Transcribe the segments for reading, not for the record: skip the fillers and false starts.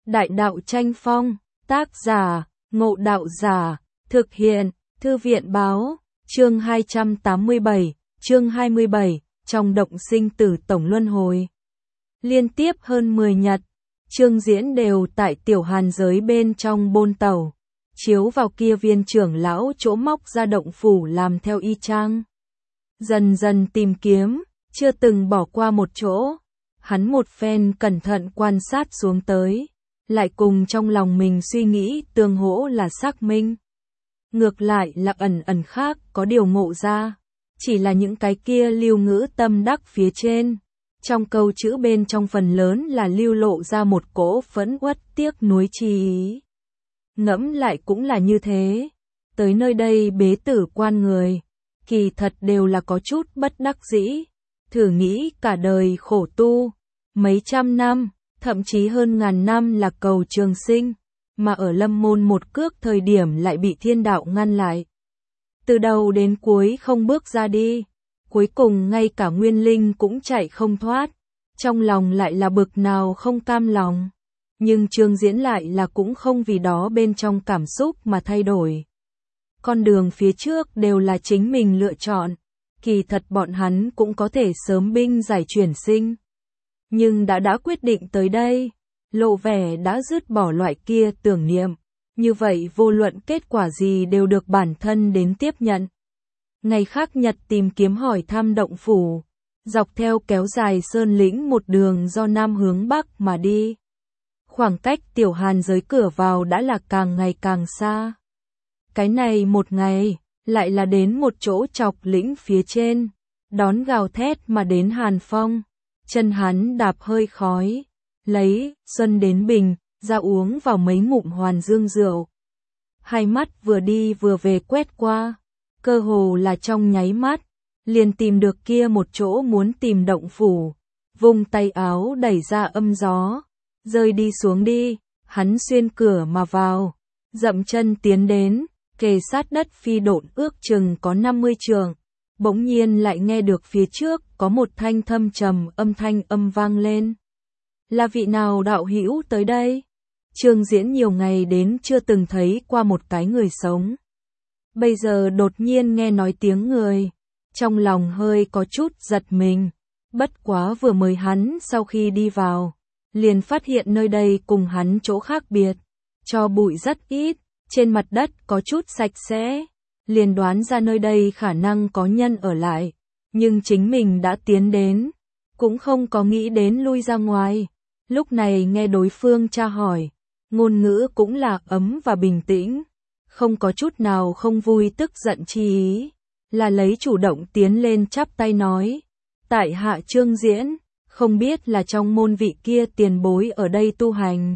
Đại đạo tranh phong, tác giả, Ngộ Đạo Giả, thực hiện, Thư viện báo, chương 287, chương 27, trong động sinh tử tổng luân hồi. Liên tiếp hơn 10 nhật, Trương Diễn đều tại tiểu hàn giới bên trong bôn tẩu, chiếu vào kia viên trưởng lão chỗ móc ra động phủ làm theo y chang. Dần dần tìm kiếm, chưa từng bỏ qua một chỗ, hắn một phen cẩn thận quan sát xuống tới, lại cùng trong lòng mình suy nghĩ tương hỗ là xác minh. Ngược lại là ẩn ẩn khác có điều ngộ ra, chỉ là những cái kia lưu ngữ tâm đắc phía trên. Trong câu chữ bên trong phần lớn là lưu lộ ra một cỗ phẫn uất tiếc nuối chi ý. Ngẫm lại cũng là như thế, tới nơi đây bế tử quan người, kỳ thật đều là có chút bất đắc dĩ, thử nghĩ cả đời khổ tu, mấy trăm năm, thậm chí hơn ngàn năm là cầu trường sinh, mà ở lâm môn một cước thời điểm lại bị thiên đạo ngăn lại. Từ đầu đến cuối không bước ra đi, cuối cùng ngay cả nguyên linh cũng chạy không thoát, trong lòng lại là bực nào không cam lòng. Nhưng Trương Diễn lại là cũng không vì đó bên trong cảm xúc mà thay đổi. Con đường phía trước đều là chính mình lựa chọn, kỳ thật bọn hắn cũng có thể sớm binh giải chuyển sinh. Nhưng đã quyết định tới đây, lộ vẻ đã dứt bỏ loại kia tưởng niệm, như vậy vô luận kết quả gì đều được bản thân đến tiếp nhận. Ngày khác nhật tìm kiếm hỏi thăm động phủ, dọc theo kéo dài sơn lĩnh một đường do nam hướng bắc mà đi. Khoảng cách tiểu hàn giới cửa vào đã là càng ngày càng xa. Cái này một ngày, lại là đến một chỗ chọc lĩnh phía trên, đón gào thét mà đến hàn phong. Chân hắn đạp hơi khói, lấy, xuân đến bình, ra uống vào mấy ngụm hoàn dương rượu. Hai mắt vừa đi vừa về quét qua, cơ hồ là trong nháy mắt, liền tìm được kia một chỗ muốn tìm động phủ, vung tay áo đẩy ra âm gió, rơi đi xuống đi, hắn xuyên cửa mà vào, dậm chân tiến đến, kề sát đất phi độn ước chừng có 50 trượng. Bỗng nhiên lại nghe được phía trước có một thanh thâm trầm âm thanh vang lên. Là vị nào đạo hữu tới đây? Trương Diễn nhiều ngày đến chưa từng thấy qua một cái người sống. Bây giờ đột nhiên nghe nói tiếng người, trong lòng hơi có chút giật mình. Bất quá vừa mới hắn sau khi đi vào, liền phát hiện nơi đây cùng hắn chỗ khác biệt. Cho bụi rất ít, trên mặt đất có chút sạch sẽ. Liền đoán ra nơi đây khả năng có nhân ở lại, nhưng chính mình đã tiến đến, cũng không có nghĩ đến lui ra ngoài. Lúc này nghe đối phương tra hỏi, ngôn ngữ cũng là ấm và bình tĩnh, không có chút nào không vui tức giận chi ý, là lấy chủ động tiến lên chắp tay nói, tại hạ Trương Diễn, không biết là trong môn vị kia tiền bối ở đây tu hành.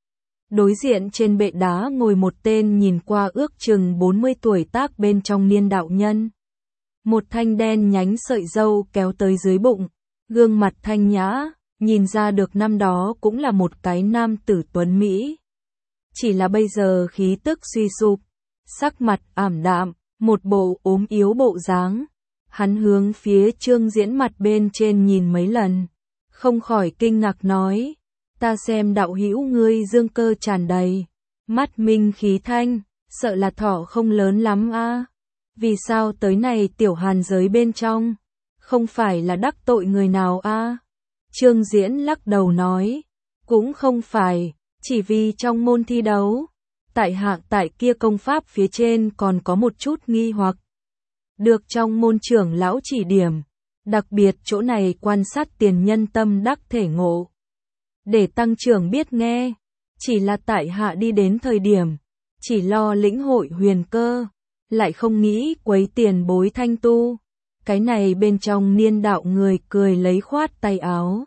Đối diện trên bệ đá ngồi một tên nhìn qua ước chừng 40 tuổi tác bên trong niên đạo nhân. Một thanh đen nhánh sợi râu kéo tới dưới bụng, gương mặt thanh nhã, nhìn ra được năm đó cũng là một cái nam tử tuấn Mỹ. Chỉ là bây giờ khí tức suy sụp, sắc mặt ảm đạm, một bộ ốm yếu bộ dáng. Hắn hướng phía Trương Diễn mặt bên trên nhìn mấy lần, không khỏi kinh ngạc nói. Ta xem đạo hữu ngươi dương cơ tràn đầy, mắt minh khí thanh, sợ là thọ không lớn lắm a. Vì sao tới này tiểu hàn giới bên trong, không phải là đắc tội người nào a? Trương Diễn lắc đầu nói, cũng không phải, chỉ vì trong môn thi đấu, tại hạ tại kia công pháp phía trên còn có một chút nghi hoặc. Được trong môn trưởng lão chỉ điểm, đặc biệt chỗ này quan sát tiền nhân tâm đắc thể ngộ. Để tăng trưởng biết nghe, chỉ là tại hạ đi đến thời điểm, chỉ lo lĩnh hội huyền cơ, lại không nghĩ quấy tiền bối thanh tu. Cái này bên trong niên đạo người cười lấy khoát tay áo.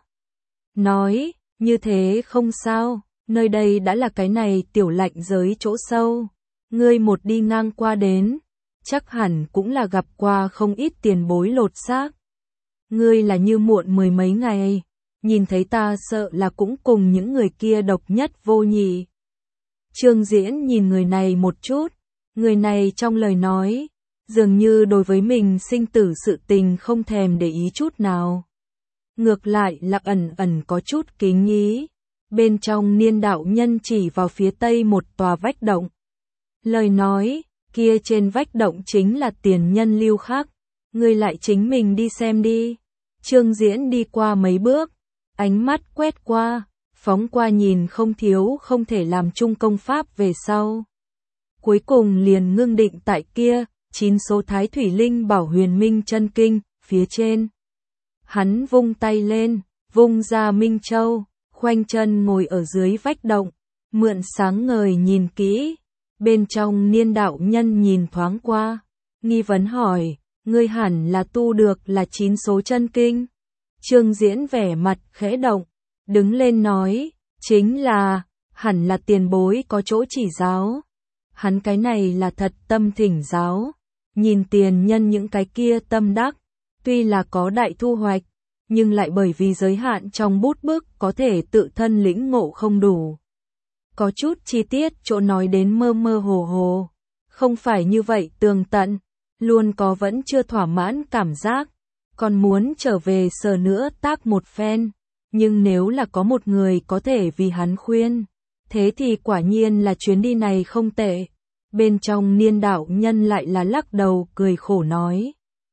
Nói, như thế không sao, nơi đây đã là cái này tiểu lạnh giới chỗ sâu. Ngươi một đi ngang qua đến, chắc hẳn cũng là gặp qua không ít tiền bối lột xác. Ngươi là như muộn mười mấy ngày. Nhìn thấy ta sợ là cũng cùng những người kia độc nhất vô nhị. Trương Diễn nhìn người này một chút, người này trong lời nói, dường như đối với mình sinh tử sự tình không thèm để ý chút nào. Ngược lại là ẩn ẩn có chút kính ý, Bên trong niên đạo nhân chỉ vào phía tây một tòa vách động. Lời nói, kia trên vách động chính là tiền nhân lưu khắc. Ngươi lại chính mình đi xem đi. Trương Diễn đi qua mấy bước, ánh mắt quét qua, phóng qua nhìn không thiếu không thể làm chung công pháp về sau. Cuối cùng liền ngưng định tại kia, 9 số Thái Thủy Linh Bảo Huyền Minh Chân Kinh, phía trên. Hắn vung tay lên, vung ra Minh Châu, khoanh chân ngồi ở dưới vách động, mượn sáng ngời nhìn kỹ. Bên trong niên đạo nhân nhìn thoáng qua, nghi vấn hỏi, ngươi hẳn là tu được là 9 số chân kinh. Trương Diễn vẻ mặt khẽ động, đứng lên nói, chính là, hẳn là tiền bối có chỗ chỉ giáo. Hắn cái này là thật tâm thỉnh giáo, nhìn tiền nhân những cái kia tâm đắc, tuy là có đại thu hoạch, nhưng lại bởi vì giới hạn trong bút bức có thể tự thân lĩnh ngộ không đủ. Có chút chi tiết chỗ nói đến mơ mơ hồ hồ, không phải như vậy tường tận, luôn có vẫn chưa thỏa mãn cảm giác, còn muốn trở về sờ nữa tác một phen, nhưng nếu là có một người có thể vì hắn khuyên, thế thì quả nhiên là chuyến đi này không tệ. Bên trong niên đạo nhân lại là lắc đầu cười khổ nói.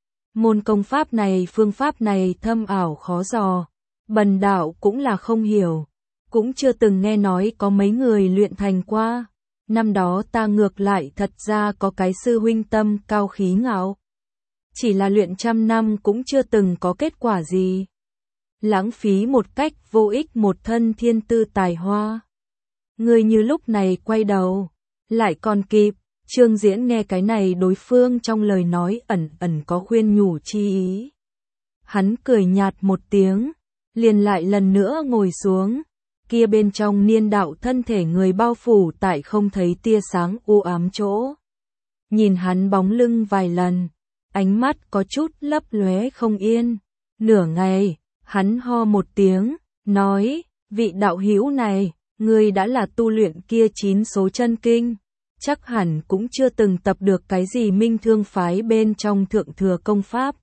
Môn công pháp này phương pháp này thâm ảo khó dò, bần đạo cũng là không hiểu, cũng chưa từng nghe nói có mấy người luyện thành qua. Năm đó ta ngược lại thật ra có cái sư huynh tâm cao khí ngạo. Chỉ là luyện trăm năm cũng chưa từng có kết quả gì. Lãng phí một cách vô ích một thân thiên tư tài hoa. Người như lúc này quay đầu, lại còn kịp. Trương Diễn nghe cái này đối phương trong lời nói ẩn ẩn có khuyên nhủ chi ý. Hắn cười nhạt một tiếng, liền lại lần nữa ngồi xuống. Kia bên trong niên đạo thân thể người bao phủ tại không thấy tia sáng u ám chỗ. Nhìn hắn bóng lưng vài lần, ánh mắt có chút lấp lóe không yên. Nửa ngày, hắn ho một tiếng, nói, vị đạo hữu này, ngươi đã là tu luyện kia 9 số chân kinh. Chắc hẳn cũng chưa từng tập được cái gì minh thương phái bên trong thượng thừa công pháp.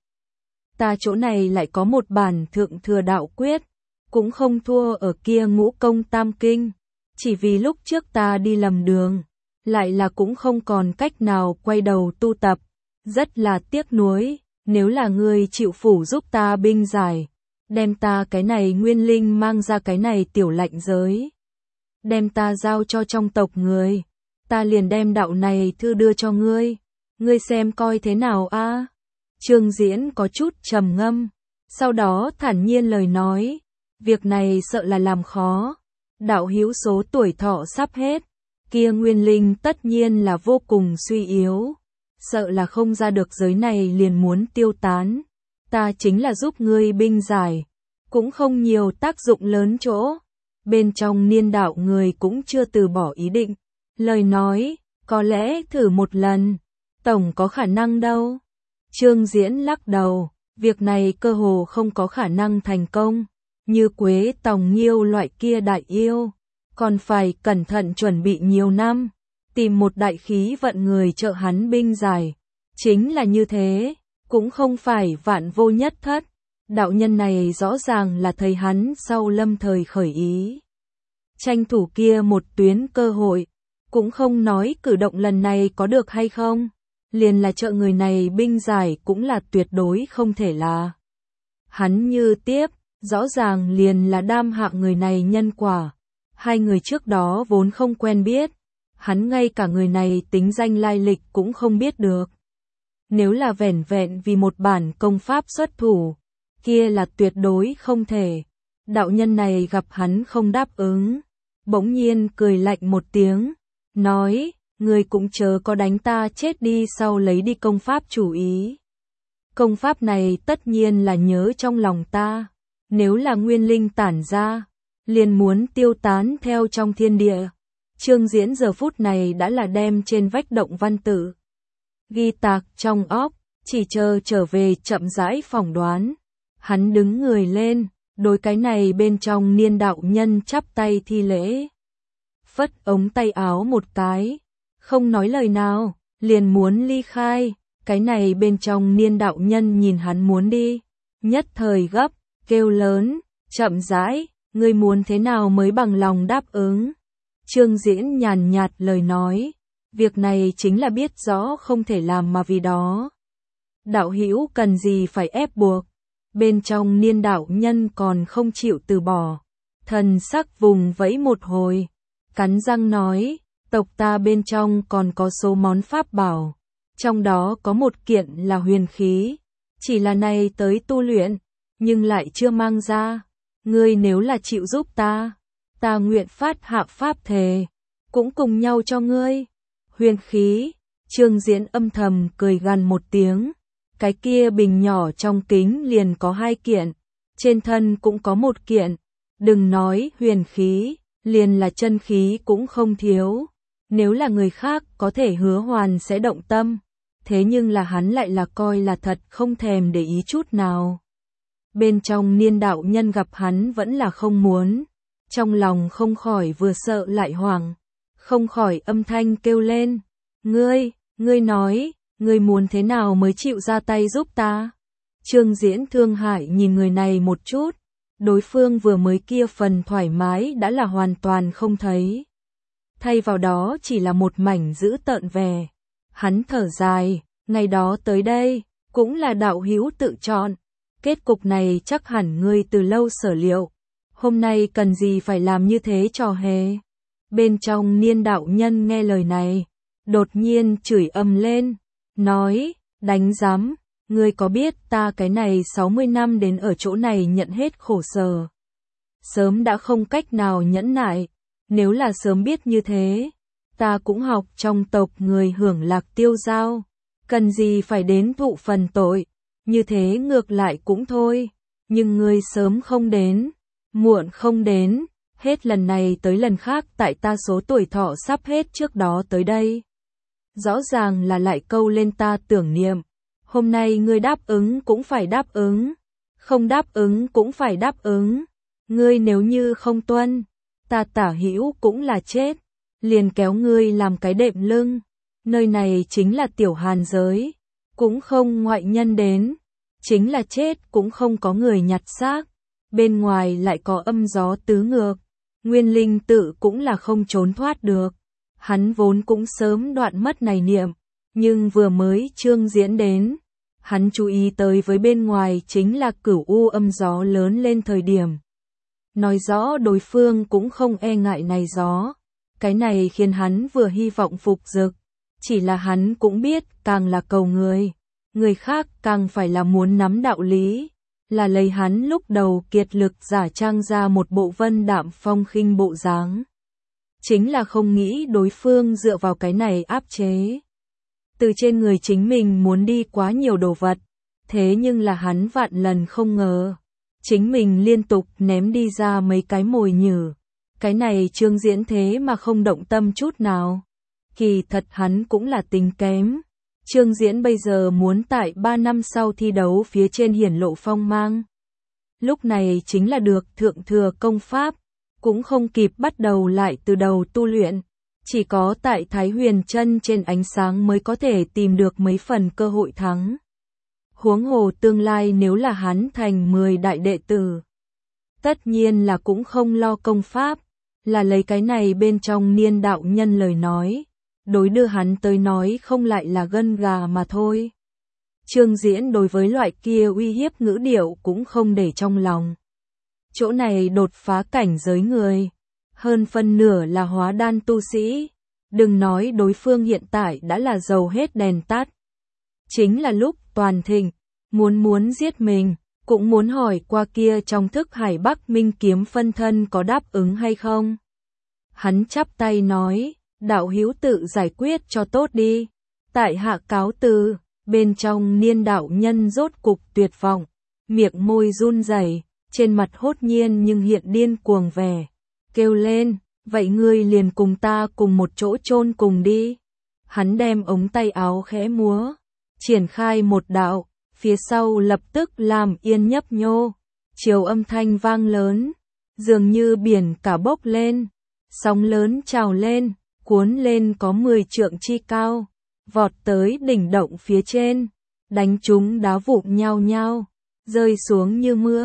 Ta chỗ này lại có một bản thượng thừa đạo quyết, cũng không thua ở kia ngũ công tam kinh. Chỉ vì lúc trước ta đi lầm đường, lại là cũng không còn cách nào quay đầu tu tập. Rất là tiếc nuối, nếu là ngươi chịu phủ giúp ta binh giải, đem ta cái này nguyên linh mang ra cái này tiểu lạnh giới. Đem ta giao cho trong tộc người. Ta liền đem đạo này thư đưa cho ngươi xem coi thế nào a? Trương Diễn có chút trầm ngâm, sau đó thản nhiên lời nói, việc này sợ là làm khó, đạo hữu số tuổi thọ sắp hết, kia nguyên linh tất nhiên là vô cùng suy yếu, sợ là không ra được giới này liền muốn tiêu tán, ta chính là giúp ngươi binh giải, cũng không nhiều tác dụng lớn chỗ, bên trong niên đạo người cũng chưa từ bỏ ý định. Lời nói, có lẽ thử một lần, tổng có khả năng đâu. Trương Diễn lắc đầu, việc này cơ hồ không có khả năng thành công, như Quế Tòng Nghiêu loại kia đại yêu, còn phải cẩn thận chuẩn bị nhiều năm, tìm một đại khí vận người trợ hắn binh giải. Chính là như thế, cũng không phải vạn vô nhất thất, đạo nhân này rõ ràng là thầy hắn sau lâm thời khởi ý. Tranh thủ kia một tuyến cơ hội. Cũng không nói cử động lần này có được hay không, liền là trợ người này binh giải cũng là tuyệt đối không thể là. Hắn như tiếp, rõ ràng liền là đam hạ người này nhân quả. Hai người trước đó vốn không quen biết, hắn ngay cả người này tính danh lai lịch cũng không biết được. Nếu là vẻn vẹn vì một bản công pháp xuất thủ, kia là tuyệt đối không thể. Đạo nhân này gặp hắn không đáp ứng, bỗng nhiên cười lạnh một tiếng. Nói, người cũng chớ có đánh ta chết đi sau lấy đi công pháp chủ ý. Công pháp này tất nhiên là nhớ trong lòng ta, nếu là nguyên linh tản ra, liền muốn tiêu tán theo trong thiên địa. Trương Diễn giờ phút này đã là đem trên vách động văn tự ghi tạc trong óc, chỉ chờ trở về chậm rãi phỏng đoán. Hắn đứng người lên, đối cái này bên trong niên đạo nhân chắp tay thi lễ. Phất ống tay áo một cái, không nói lời nào, liền muốn ly khai, cái này bên trong niên đạo nhân nhìn hắn muốn đi, nhất thời gấp, kêu lớn, chậm rãi, ngươi muốn thế nào mới bằng lòng đáp ứng? Trương Diễn nhàn nhạt lời nói, việc này chính là biết rõ không thể làm mà vì đó. Đạo hữu cần gì phải ép buộc? Bên trong Niên đạo nhân còn không chịu từ bỏ, thần sắc vùng vẫy một hồi, cắn răng nói, tộc ta bên trong còn có số món pháp bảo, trong đó có một kiện là huyền khí, chỉ là này tới tu luyện, nhưng lại chưa mang ra. Ngươi nếu là chịu giúp ta nguyện phát hạ pháp thề, cũng cùng nhau cho ngươi. Huyền khí, Trương Diễn âm thầm cười gằn một tiếng, cái kia bình nhỏ trong kính liền có 2 kiện, trên thân cũng có 1 kiện, đừng nói huyền khí, liền là chân khí cũng không thiếu. Nếu là người khác có thể hứa hoàn sẽ động tâm, thế nhưng là hắn lại là coi là thật không thèm để ý chút nào. Bên trong Niên đạo nhân gặp hắn vẫn là không muốn, trong lòng không khỏi vừa sợ lại hoảng, không khỏi âm thanh kêu lên, ngươi nói, ngươi muốn thế nào mới chịu ra tay giúp ta? Trương Diễn thương hại nhìn người này một chút, đối phương vừa mới kia phần thoải mái đã là hoàn toàn không thấy. Thay vào đó chỉ là một mảnh dữ tợn vẻ. Hắn thở dài, ngày đó tới đây, cũng là đạo hữu tự chọn. Kết cục này chắc hẳn ngươi từ lâu sở liệu. Hôm nay cần gì phải làm như thế trò hề? Bên trong Niên đạo nhân nghe lời này, đột nhiên chửi ầm lên, nói, đánh giám, ngươi có biết ta cái này 60 năm đến ở chỗ này nhận hết khổ sở. Sớm đã không cách nào nhẫn nại, nếu là sớm biết như thế, ta cũng học trong tộc người hưởng lạc tiêu dao, cần gì phải đến thụ phần tội, như thế ngược lại cũng thôi, nhưng ngươi sớm không đến, muộn không đến, hết lần này tới lần khác tại ta số tuổi thọ sắp hết trước đó tới đây. Rõ ràng là lại câu lên ta tưởng niệm, hôm nay ngươi đáp ứng cũng phải đáp ứng, không đáp ứng cũng phải đáp ứng, ngươi nếu như không tuân, ta tả hữu cũng là chết, liền kéo ngươi làm cái đệm lưng, nơi này chính là tiểu hàn giới, cũng không ngoại nhân đến, chính là chết cũng không có người nhặt xác, bên ngoài lại có âm gió tứ ngược, Nguyên Linh tự cũng là không trốn thoát được. Hắn vốn cũng sớm đoạn mất này niệm, nhưng vừa mới Trương Diễn đến, hắn chú ý tới với bên ngoài chính là cửu u âm gió lớn lên thời điểm. Nói rõ đối phương cũng không e ngại này gió, cái này khiến hắn vừa hy vọng phục dực, chỉ là hắn cũng biết càng là cầu người khác càng phải là muốn nắm đạo lý, là lấy hắn lúc đầu kiệt lực giả trang ra một bộ vân đạm phong khinh bộ dáng. Chính là không nghĩ đối phương dựa vào cái này áp chế. Từ trên người chính mình muốn đi quá nhiều đồ vật, thế nhưng là hắn vạn lần không ngờ. Chính mình liên tục ném đi ra mấy cái mồi nhử. Cái này Trương Diễn thế mà không động tâm chút nào. Kỳ thật hắn cũng là tính kém. Trương Diễn bây giờ muốn tại 3 năm sau thi đấu phía trên hiển lộ phong mang. Lúc này chính là được thượng thừa công pháp. Cũng không kịp bắt đầu lại từ đầu tu luyện, chỉ có tại Thái Huyền Chân trên ánh sáng mới có thể tìm được mấy phần cơ hội thắng. Huống hồ tương lai nếu là hắn thành 10 đại đệ tử, tất nhiên là cũng không lo công pháp, là lấy cái này bên trong Niên đạo nhân lời nói, đối đưa hắn tới nói không lại là gân gà mà thôi. Trương Diễn đối với loại kia uy hiếp ngữ điệu cũng không để trong lòng. Chỗ này đột phá cảnh giới người, hơn phân nửa là hóa đan tu sĩ, đừng nói đối phương hiện tại đã là dầu hết đèn tắt. Chính là lúc toàn thịnh, muốn giết mình, cũng muốn hỏi qua kia trong thức Hải Bắc Minh kiếm phân thân có đáp ứng hay không. Hắn chắp tay nói, đạo hữu tự giải quyết cho tốt đi, tại hạ cáo từ. Bên trong Niên đạo nhân rốt cục tuyệt vọng, miệng môi run rẩy, trên mặt hốt nhiên nhưng hiện điên cuồng vẻ, kêu lên, vậy ngươi liền cùng ta cùng một chỗ chôn cùng đi. Hắn đem ống tay áo khẽ múa, triển khai một đạo, phía sau lập tức làm yên nhấp nhô, chiều âm thanh vang lớn, dường như biển cả bốc lên, sóng lớn trào lên, cuốn lên có 10 trượng chi cao, vọt tới đỉnh động phía trên, đánh chúng đá vụn nhao nhao, rơi xuống như mưa.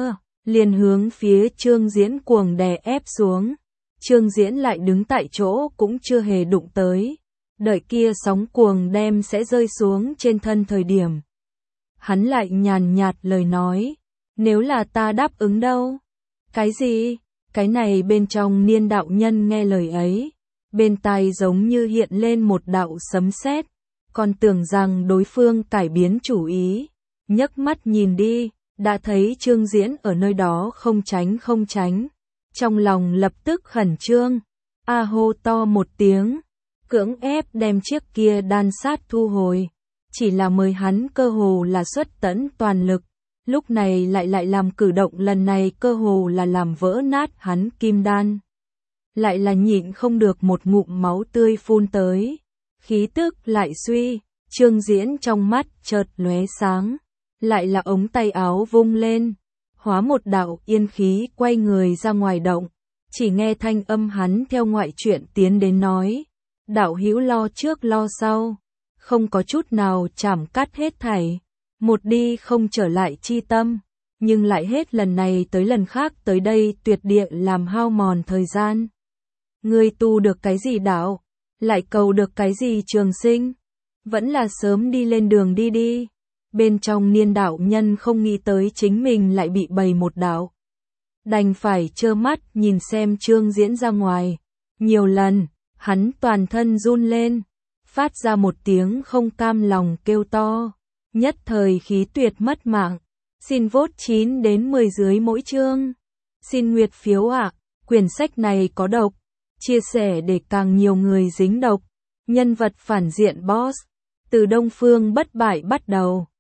liền hướng phía Trương Diễn cuồng đè ép xuống. Trương Diễn lại đứng tại chỗ cũng chưa hề đụng tới. Đợi kia sóng cuồng đem sẽ rơi xuống trên thân thời điểm. Hắn lại nhàn nhạt lời nói, nếu là ta đáp ứng đâu? Cái gì? Cái này bên trong Niên đạo nhân nghe lời ấy, bên tai giống như hiện lên một đạo sấm sét, còn tưởng rằng đối phương cải biến chủ ý, nhấc mắt nhìn đi, đã thấy Trương Diễn ở nơi đó không tránh, trong lòng lập tức khẩn trương, a hô to một tiếng, cưỡng ép đem chiếc kia đan sát thu hồi, chỉ là mời hắn cơ hồ là xuất tận toàn lực, lúc này lại làm cử động lần này cơ hồ là làm vỡ nát hắn kim đan. Lại là nhịn không được một ngụm máu tươi phun tới, khí tức lại suy, Trương Diễn trong mắt chợt lóe sáng, lại là ống tay áo vung lên, hóa một đạo yên khí quay người ra ngoài động, chỉ nghe thanh âm hắn theo ngoại chuyện tiến đến nói, đạo hữu lo trước lo sau, không có chút nào chảm cắt hết thảy, một đi không trở lại chi tâm, nhưng lại hết lần này tới lần khác tới đây tuyệt địa làm hao mòn thời gian. Ngươi tu được cái gì đạo, lại cầu được cái gì trường sinh, vẫn là sớm đi lên đường đi. Bên trong Niên đạo nhân không nghĩ tới chính mình lại bị bày một đạo. Đành phải trơ mắt nhìn xem Trương Diễn ra ngoài. Nhiều lần, hắn toàn thân run lên, phát ra một tiếng không cam lòng kêu to. Nhất thời khí tuyệt mất mạng. Xin vote 9 đến 10 dưới mỗi chương. Xin nguyệt phiếu ạ, quyển sách này có độc. Chia sẻ để càng nhiều người dính độc. Nhân vật phản diện boss. Từ Đông Phương bất bại bắt đầu.